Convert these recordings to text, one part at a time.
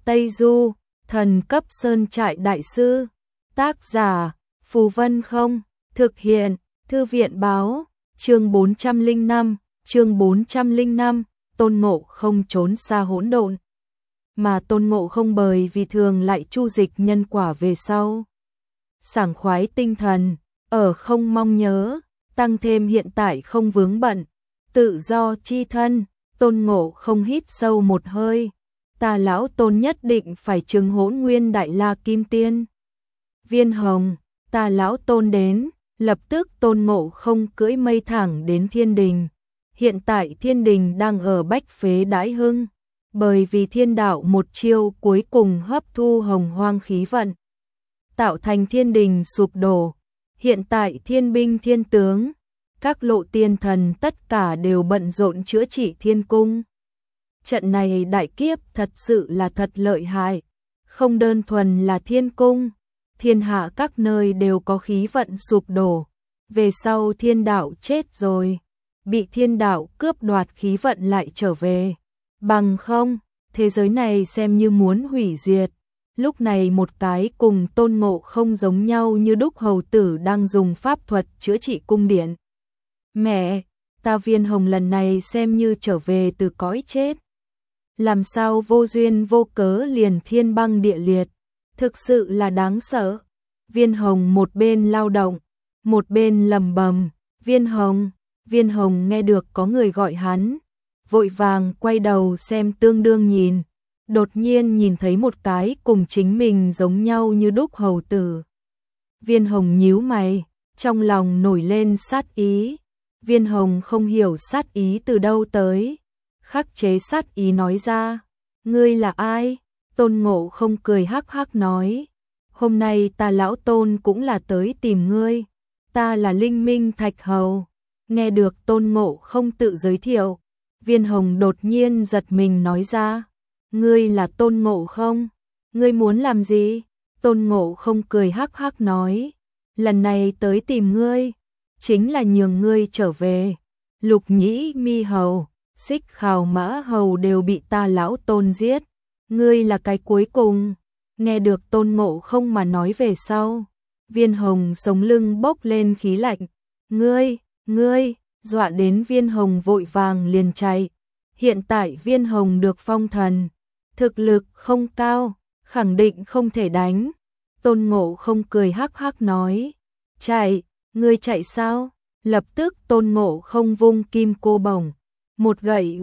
Tây Du, thần cấp sơn trại đại sư. Tác giả, Phù Vân Không. Thực hiện, Thư viện báo. Chương 405, Tôn Ngộ Không trốn xa hỗn độn. Mà Tôn Ngộ Không bởi vì thường lại chu dịch nhân quả về sau. Sảng khoái tinh thần, ở không mong nhớ, tăng thêm hiện tại không vướng bận, tự do chi thân, Tôn Ngộ Không hít sâu một hơi. Ta lão Tôn nhất định phải chứng Hỗn Nguyên Đại La Kim Tiên. Viên Hồng, ta lão Tôn đến, lập tức Tôn Ngộ Không cưỡi mây thẳng đến Thiên Đình. Hiện tại Thiên Đình đang ở bách phế đãi hưng, bởi vì thiên đạo một chiêu cuối cùng hấp thu hồng hoang khí vận, tạo thành Thiên Đình sụp đổ. Hiện tại thiên binh thiên tướng, các lộ tiên thần tất cả đều bận rộn chữa trị thiên cung. Trận này đại kiếp thật sự là thật lợi hại, không đơn thuần là thiên cung, thiên hạ các nơi đều có khí vận sụp đổ. Về sau thiên đạo chết rồi, bị thiên đạo cướp đoạt khí vận lại trở về. Bằng không, thế giới này xem như muốn hủy diệt. Lúc này một cái cùng Tôn Ngộ Không giống nhau như đúc hầu tử đang dùng pháp thuật chữa trị cung điện. Mẹ, ta Viên Hồng lần này xem như trở về từ cõi chết. Làm sao vô duyên vô cớ liền thiên băng địa liệt, thực sự là đáng sợ. Viên Hồng một bên lao động, một bên lầm bầm, Viên Hồng nghe được có người gọi hắn, vội vàng quay đầu xem tương đương nhìn. Đột nhiên nhìn thấy một cái cùng chính mình giống nhau như đúc hầu tử. Viên Hồng nhíu mày, trong lòng nổi lên sát ý. Viên Hồng không hiểu sát ý từ đâu tới, khắc chế sát ý nói ra, ngươi là ai? Tôn Ngộ Không cười hắc hắc nói, hôm nay ta lão Tôn cũng là tới tìm ngươi, ta là Linh Minh Thạch Hầu. Nghe được Tôn Ngộ Không tự giới thiệu, Viên Hồng đột nhiên giật mình nói ra, ngươi là Tôn Ngộ Không, ngươi muốn làm gì? Tôn Ngộ Không cười hắc hắc nói, lần này tới tìm ngươi, chính là nhường ngươi trở về. Lục Nhĩ Mi Hầu, Xích Khào Mã Hầu đều bị ta lão Tôn giết, ngươi là cái cuối cùng. Nghe được Tôn Ngộ Không mà nói về sau, Viên Hồng sống lưng bốc lên khí lạnh, ngươi, dọa đến Viên Hồng vội vàng liền chạy. Hiện tại Viên Hồng được phong thần, thực lực không cao, khẳng định không thể đánh. Tôn Ngộ Không cười hắc hắc nói, chạy, ngươi chạy sao? Lập tức Tôn Ngộ Không vung kim cô bổng, một gậy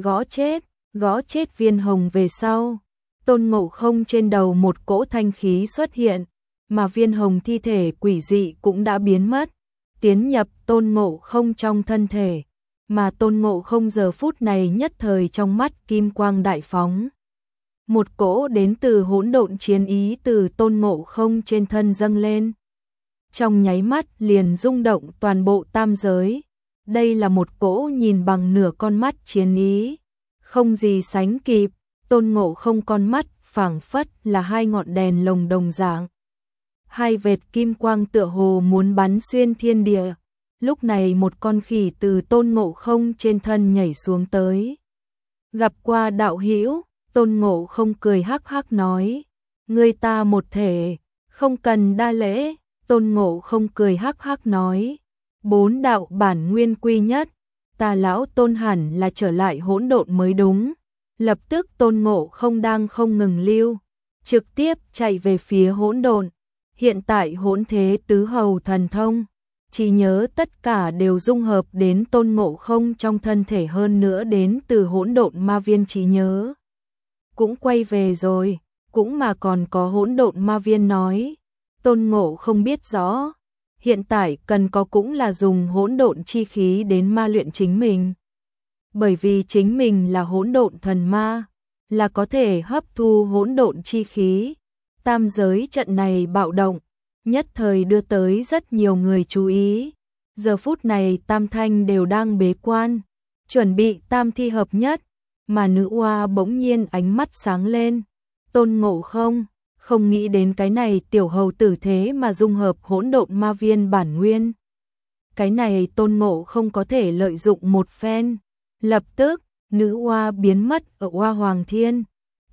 gõ chết Viên Hồng về sau. Tôn Ngộ Không trên đầu một cỗ thanh khí xuất hiện, mà Viên Hồng thi thể quỷ dị cũng đã biến mất, tiến nhập Tôn Ngộ Không trong thân thể. Mà Tôn Ngộ Không giờ phút này nhất thời trong mắt kim quang đại phóng. Một cỗ đến từ hỗn độn chiến ý từ Tôn Ngộ Không trên thân dâng lên. Trong nháy mắt liền rung động toàn bộ tam giới. Đây là một cỗ nhìn bằng nửa con mắt chiến ý, không gì sánh kịp. Tôn Ngộ Không con mắt phảng phất là hai ngọn đèn lồng đồng dạng. Hai vệt kim quang tựa hồ muốn bắn xuyên thiên địa. Lúc này một con khỉ từ Tôn Ngộ Không trên thân nhảy xuống tới. Gặp qua đạo hữu, Tôn Ngộ Không cười hắc hắc nói, ngươi ta một thể, không cần đa lễ. Tôn Ngộ Không cười hắc hắc nói, bốn đạo bản nguyên quy nhất, ta lão Tôn hẳn là trở lại hỗn độn mới đúng. Lập tức Tôn Ngộ Không đang không ngừng lưu, trực tiếp chạy về phía hỗn độn. Hiện tại hỗn thế tứ hầu thần thông, trí nhớ tất cả đều dung hợp đến Tôn Ngộ Không trong thân thể, hơn nữa đến từ hỗn độn ma viên trí nhớ cũng quay về rồi, cũng mà còn có hỗn độn ma viên nói. Tôn Ngộ Không biết rõ, hiện tại cần có cũng là dùng hỗn độn chi khí đến ma luyện chính mình. Bởi vì chính mình là hỗn độn thần ma, là có thể hấp thu hỗn độn chi khí. Tam giới trận này bạo động, nhất thời đưa tới rất nhiều người chú ý. Giờ phút này Tam Thanh đều đang bế quan, chuẩn bị tam thi hợp nhất, mà nữ oa bỗng nhiên ánh mắt sáng lên. Tôn Ngộ không nghĩ đến cái này tiểu hầu tử thế mà dung hợp hỗn độn ma viên bản nguyên. Cái này Tôn Ngộ không có thể lợi dụng một phen. Lập tức, nữ oa biến mất ở Oa Hoàng Thiên.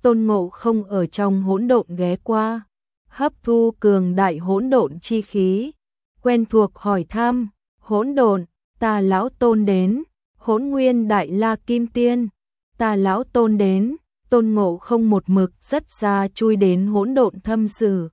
Tôn Ngộ Không ở trong hỗn độn ghé qua, hấp thu cường đại hỗn độn chi khí, quen thuộc hỏi thăm, hỗn độn, ta lão tôn đến, Hỗn Nguyên Đại La Kim Tiên, ta lão tôn đến. Tôn Ngộ Không một mực rất xa chui đến hỗn độn thâm sử.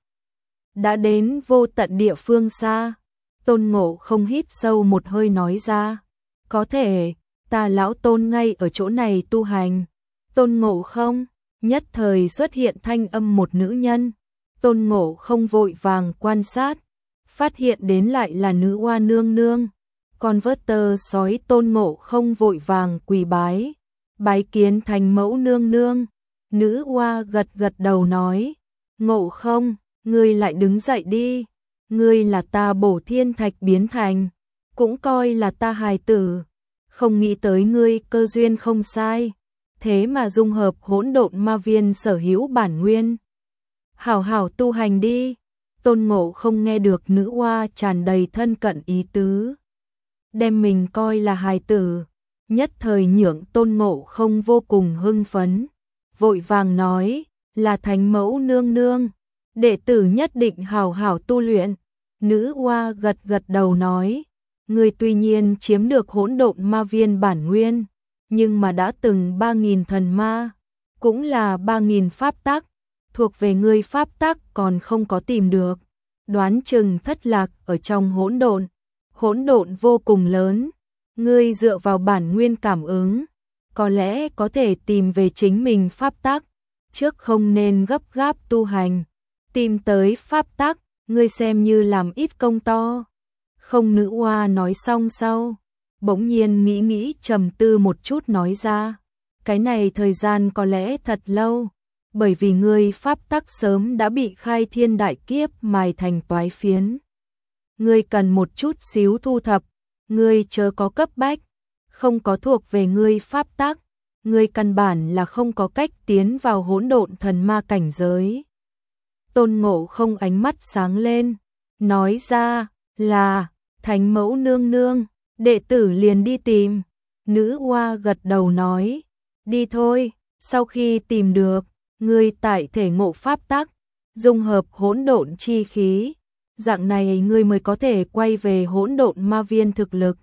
Đã đến vô tận địa phương xa, Tôn Ngộ Không hít sâu một hơi nói ra, có thể, ta lão tôn ngay ở chỗ này tu hành. Tôn Ngộ Không, nhất thời xuất hiện thanh âm một nữ nhân. Tôn Ngộ Không vội vàng quan sát, phát hiện đến lại là nữ oa nương nương. Con vớt tơ sói Tôn Ngộ Không vội vàng quỳ bái, bái kiến thành mẫu nương nương. Nữ oa gật gật đầu nói, Ngộ Không, ngươi lại đứng dậy đi, ngươi là ta bổ thiên thạch biến thành, cũng coi là ta hài tử, không nghĩ tới ngươi cơ duyên không sai, thế mà dung hợp hỗn độn ma viên sở hữu bản nguyên. Hảo hảo tu hành đi. Tôn Ngộ Không nghe được nữ oa tràn đầy thân cận ý tứ, đem mình coi là hài tử, nhất thời nhượng Tôn Ngộ Không vô cùng hưng phấn, vội vàng nói, là thánh mẫu nương nương, đệ tử nhất định hảo hảo tu luyện. Nữ oa gật gật đầu nói, người tuy nhiên chiếm được hỗn độn ma viên bản nguyên, nhưng mà đã từng 3.000 thần ma, cũng là 3.000 pháp tắc, thuộc về ngươi pháp tắc còn không có tìm được, đoán chừng thất lạc ở trong hỗn độn. Hỗn độn vô cùng lớn, ngươi dựa vào bản nguyên cảm ứng, có lẽ có thể tìm về chính mình pháp tắc, trước không nên gấp gáp tu hành, tìm tới pháp tắc, ngươi xem như làm ít công to. Không, nữ oa nói xong sau, bỗng nhiên nghĩ trầm tư một chút nói ra, cái này thời gian có lẽ thật lâu, bởi vì ngươi pháp tắc sớm đã bị khai thiên đại kiếp mài thành toái phiến. Ngươi cần một chút xíu thu thập, ngươi chớ có cấp bách, không có thuộc về ngươi pháp tắc, ngươi căn bản là không có cách tiến vào hỗn độn thần ma cảnh giới. Tôn Ngộ Không ánh mắt sáng lên, nói ra, là, thánh mẫu nương nương, đệ tử liền đi tìm. Nữ oa gật đầu nói, đi thôi, sau khi tìm được, ngươi tại thể ngộ pháp tắc, dung hợp hỗn độn chi khí, dạng này ngươi mới có thể quay về hỗn độn ma viên thực lực.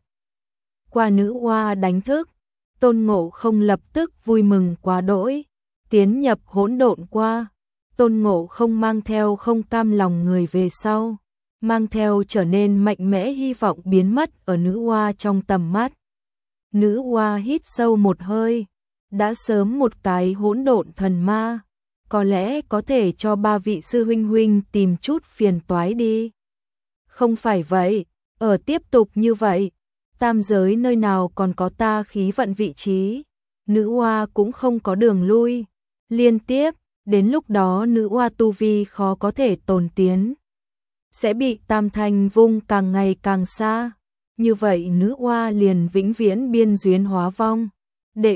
Qua nữ oa đánh thức, Tôn Ngộ Không lập tức vui mừng quá đỗi, tiến nhập hỗn độn qua. Tôn Ngộ Không mang theo không cam lòng người về sau, mang theo trở nên mạnh mẽ hy vọng biến mất ở nữ oa trong tầm mắt. Nữ oa hít sâu một hơi, đã sớm một cái hỗn độn thần ma, có lẽ có thể cho ba vị sư huynh huynh tìm chút phiền toái đi. Không phải vậy, ở tiếp tục như vậy, tam giới nơi nào còn có ta khí vận vị trí, nữ oa cũng không có đường lui, liên tiếp, đến lúc đó nữ oa tu vi khó có thể tồn tiến, sẽ bị tam thanh vung càng ngày càng xa, như vậy nữ oa liền vĩnh viễn biên duyên hóa vong. Đệ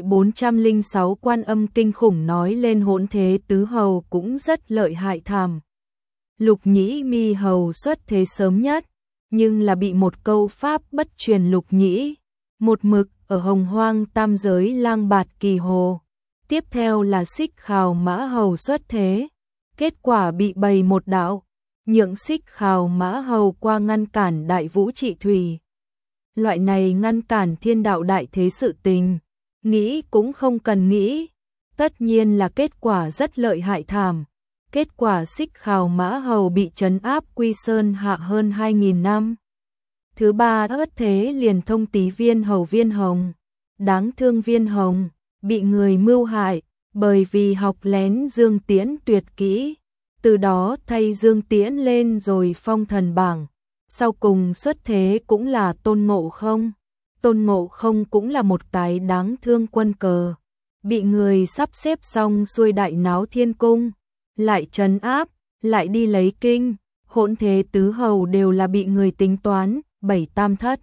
406 Quan Âm kinh khủng nói lên hỗn thế tứ hầu cũng rất lợi hại thảm. Lục Nhĩ Mi hầu xuất thế sớm nhất, nhưng là bị một câu pháp bất truyền Lục Nhĩ, một mực ở hồng hoang tam giới lang bạt kỳ hồ. Tiếp theo là Xích Khào Mã hầu xuất thế, kết quả bị bày một đạo, nhượng Xích Khào Mã hầu qua ngăn cản đại vũ trị thủy. Loại này ngăn cản thiên đạo đại thế sự tình, nghĩ cũng không cần nghĩ, tất nhiên là kết quả rất lợi hại thảm. Kết quả Xích Khào Mã hầu bị trấn áp Quy Sơn hạ hơn 2.000 năm. Thứ ba ất thế liền thông tí Viên hầu Viên Hồng, đáng thương Viên Hồng, bị người mưu hại, bởi vì học lén Dương Tiễn tuyệt kỹ, từ đó thay Dương Tiễn lên rồi phong thần bảng, sau cùng xuất thế cũng là Tôn Ngộ Không. Tôn Ngộ Không cũng là một cái đáng thương quân cờ, bị người sắp xếp xong xuôi đại náo thiên cung, lại trấn áp, lại đi lấy kinh, hỗn thế tứ hầu đều là bị người tính toán, bảy tam thất.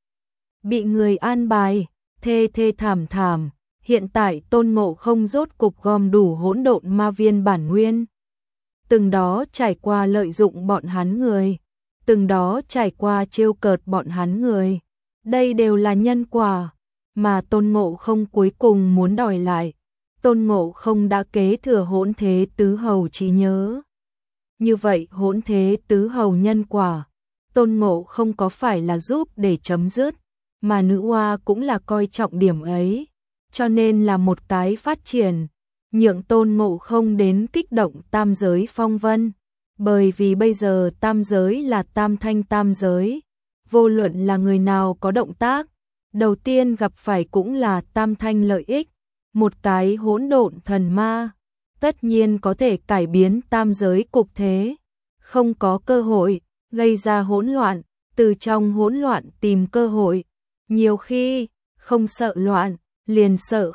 Bị người an bài, thê thê thảm thảm, hiện tại Tôn Ngộ Không rốt cục gom đủ hỗn độn ma viên bản nguyên. Từng đó trải qua lợi dụng bọn hắn người, từng đó trải qua trêu cợt bọn hắn người. Đây đều là nhân quả, mà Tôn Ngộ Không cuối cùng muốn đòi lại. Tôn Ngộ Không đã kế thừa Hỗn Thế Tứ Hầu trí nhớ. Như vậy Hỗn Thế Tứ Hầu nhân quả, Tôn Ngộ Không có phải là giúp để chấm dứt, mà nữ hoa cũng là coi trọng điểm ấy, cho nên là một cái phát triển, nhượng Tôn Ngộ Không đến kích động tam giới phong vân, bởi vì bây giờ tam giới là tam thanh tam giới, vô luận là người nào có động tác, đầu tiên gặp phải cũng là tam thanh lợi ích, một cái hỗn độn thần ma, tất nhiên có thể cải biến tam giới cục thế, không có cơ hội, gây ra hỗn loạn, từ trong hỗn loạn tìm cơ hội, nhiều khi, không sợ loạn, liền sợ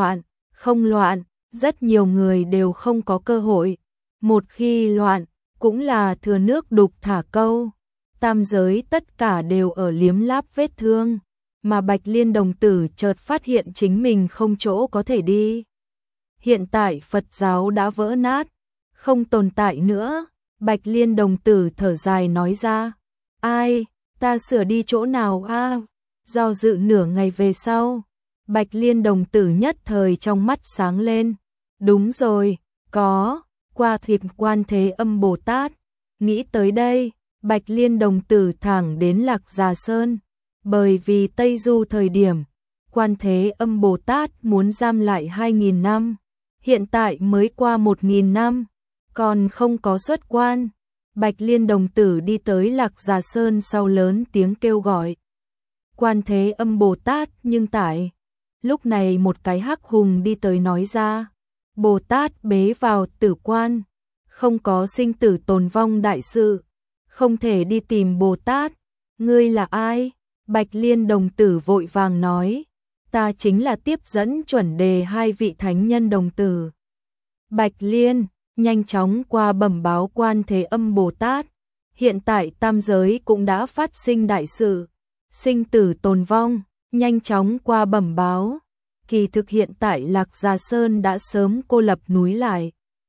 không loạn, rất nhiều người đều không có cơ hội, một khi loạn, cũng là thừa nước đục thả câu, tam giới tất cả đều ở liếm láp vết thương, mà Bạch Liên đồng tử chợt phát hiện chính mình không chỗ có thể đi. Hiện tại Phật giáo đã vỡ nát, không tồn tại nữa, Bạch Liên đồng tử thở dài nói ra, ai, ta sửa đi chỗ nào a? Do dự nửa ngày về sau, Bạch Liên đồng tử nhất thời trong mắt sáng lên, đúng rồi, có, qua thịt Quan Thế Âm Bồ Tát, nghĩ tới đây, Bạch Liên đồng tử thẳng đến Lạc Già Sơn, bởi vì Tây Du thời điểm, Quan Thế Âm Bồ Tát muốn giam lại 2.000 năm, hiện tại mới qua 1.000 năm, còn không có xuất quan. Bạch Liên đồng tử đi tới Lạc Già Sơn sau lớn tiếng kêu gọi. Quan Thế Âm Bồ Tát nhưng tại, lúc này một cái hắc hùng đi tới nói ra, Bồ Tát bế vào tử quan, không có sinh tử tồn vong đại sự, không thể đi tìm Bồ Tát, ngươi là ai? Bạch Liên đồng tử vội vàng nói, ta chính là tiếp dẫn chuẩn đề hai vị thánh nhân đồng tử. Bạch Liên nhanh chóng qua bẩm báo Quan Thế Âm Bồ Tát, hiện tại tam giới cũng đã phát sinh đại sự, sinh tử tồn vong, nhanh chóng qua bẩm báo. Kỳ thực hiện tại Lạc Già Sơn đã sớm cô lập núi lại,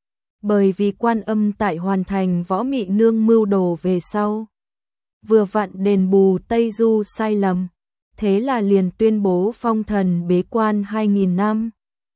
bởi vì Quan Âm tại hoàn thành Võ Mị Nương mưu đồ về sau, vừa vặn đền bù Tây Du sai lầm, thế là liền tuyên bố phong thần bế quan 2.000 năm.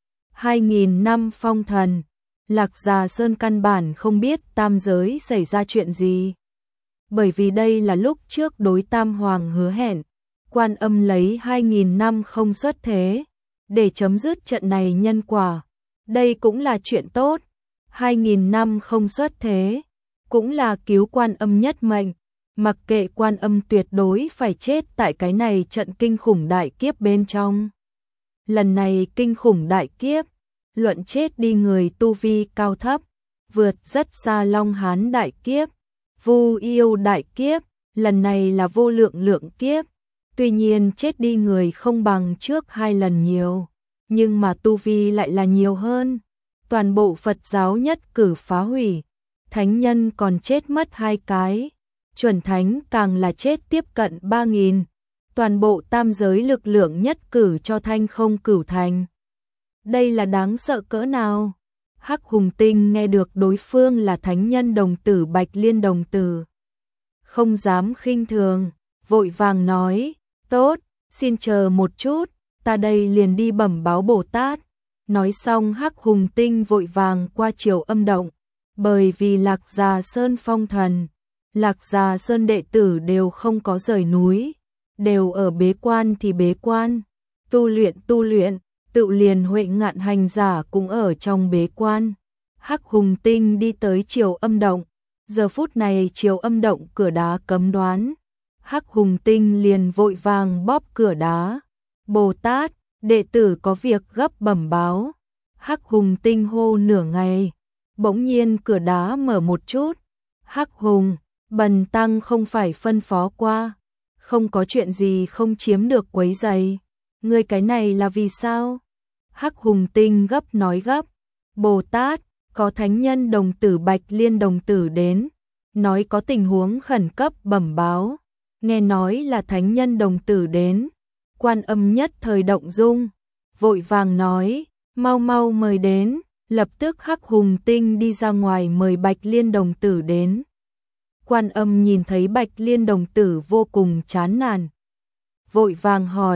2.000 năm phong thần, Lạc Già Sơn căn bản không biết tam giới xảy ra chuyện gì. Bởi vì đây là lúc trước đối Tam Hoàng hứa hẹn, Quan Âm lấy 2.000 năm không xuất thế, để chấm dứt trận này nhân quả. Đây cũng là chuyện tốt, 2.000 năm không xuất thế, cũng là cứu Quan Âm nhất mệnh, mặc kệ Quan Âm tuyệt đối phải chết tại cái này trận kinh khủng đại kiếp bên trong. Lần này kinh khủng đại kiếp, luận chết đi người tu vi cao thấp, vượt rất xa Long Hán đại kiếp, Vu Yêu đại kiếp, lần này là vô lượng lượng kiếp. Tuy nhiên chết đi người không bằng trước 2 lần nhiều, nhưng mà tu vi lại là nhiều hơn. Toàn bộ Phật giáo nhất cử phá hủy, thánh nhân còn chết mất 2 cái, chuẩn thánh càng là chết tiếp cận 3.000. Toàn bộ tam giới lực lượng nhất cử cho thanh không cửu thành. Đây là đáng sợ cỡ nào? Hắc Hùng Tinh nghe được đối phương là thánh nhân đồng tử Bạch Liên đồng tử, không dám khinh thường, vội vàng nói, tốt, xin chờ một chút, ta đây liền đi bẩm báo Bồ Tát. Nói xong Hắc Hùng Tinh vội vàng qua Triều Âm động, bởi vì Lạc Già Sơn phong thần, Lạc Già Sơn đệ tử đều không có rời núi, đều ở bế quan thì bế quan, tu luyện, tự liền Huệ Ngạn hành giả cũng ở trong bế quan. Hắc Hùng Tinh đi tới Triều Âm động, giờ phút này Triều Âm động cửa đá cấm đoán, Hắc Hùng Tinh liền vội vàng bóp cửa đá. Bồ Tát, đệ tử có việc gấp bẩm báo. Hắc Hùng Tinh hô nửa ngày, bỗng nhiên cửa đá mở một chút. Hắc Hùng, bần tăng không phải phân phó qua, không có chuyện gì không chiếm được quấy rầy. Ngươi cái này là vì sao? Hắc Hùng Tinh gấp nói gấp. Bồ Tát, có thánh nhân đồng tử Bạch Liên đồng tử đến, nói có tình huống khẩn cấp bẩm báo. Nghe nói là thánh nhân đồng tử đến, Quan Âm nhất thời động dung, vội vàng nói, mau mau mời đến. Lập tức Hắc Hùng Tinh đi ra ngoài mời Bạch Liên đồng tử đến. Quan Âm nhìn thấy Bạch Liên đồng tử vô cùng chán nản, vội vàng hỏi,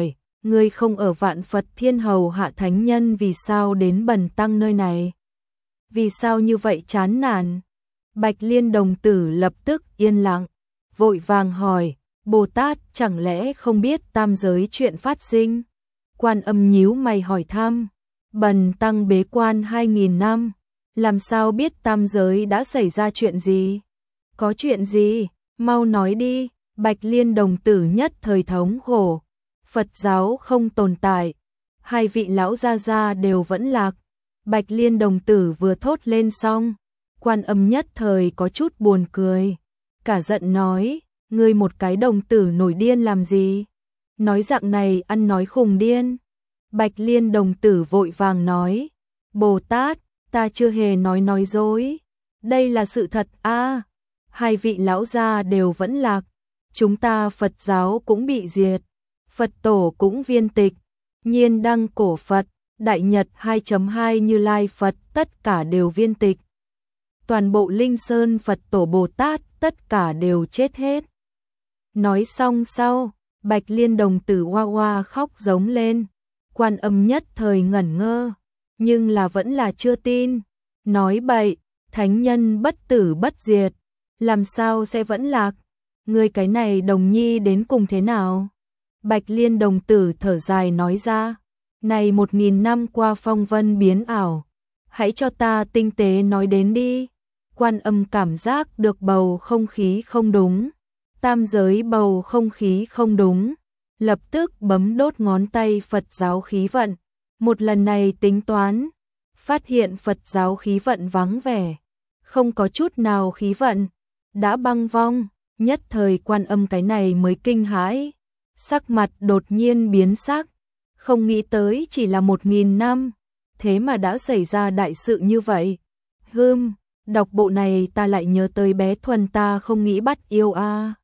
ngươi không ở Vạn Phật Thiên hầu hạ thánh nhân vì sao đến Bần tăng nơi này? Vì sao như vậy chán nản? Bạch Liên đồng tử lập tức yên lặng, vội vàng hỏi, Bồ Tát chẳng lẽ không biết tam giới chuyện phát sinh? Quan Âm nhíu mày hỏi thăm, Bần tăng bế quan 2000 năm, làm sao biết tam giới đã xảy ra chuyện gì? Có chuyện gì? Mau nói đi. Bạch Liên đồng tử nhất thời thống khổ, Phật giáo không tồn tại, hai vị lão gia gia đều vẫn lạc. Bạch Liên đồng tử vừa thốt lên xong, Quan Âm nhất thời có chút buồn cười, cả giận nói, ngươi một cái đồng tử nổi điên làm gì? Nói dạng này ăn nói khùng điên. Bạch Liên đồng tử vội vàng nói, Bồ Tát, ta chưa hề nói dối, đây là sự thật a. Hai vị lão gia đều vẫn lạc, chúng ta Phật giáo cũng bị diệt, Phật tổ cũng viên tịch, Nhiên Đăng cổ Phật, Đại Nhật 2.2 Như Lai Phật tất cả đều viên tịch. Toàn bộ Linh Sơn Phật tổ Bồ Tát tất cả đều chết hết. Nói xong sau, Bạch Liên đồng tử hoa hoa khóc giống lên. Quan Âm nhất thời ngẩn ngơ, nhưng là vẫn là chưa tin. Nói bậy, thánh nhân bất tử bất diệt, làm sao sẽ vẫn lạc? Ngươi cái này đồng nhi đến cùng thế nào? Bạch Liên đồng tử thở dài nói ra, này 1000 năm qua phong vân biến ảo, hãy cho ta tinh tế nói đến đi. Quan Âm cảm giác được bầu không khí không đúng, tam giới bầu không khí không đúng, lập tức bấm đốt ngón tay Phật giáo khí vận, một lần này tính toán, phát hiện Phật giáo khí vận vắng vẻ, không có chút nào khí vận, đã băng vong. Nhất thời Quan Âm cái này mới kinh hãi, sắc mặt đột nhiên biến sắc, không nghĩ tới chỉ là 1000 năm, thế mà đã xảy ra đại sự như vậy. Đọc bộ này ta lại nhớ tới bé Thuần ta không nghĩ bắt yêu a.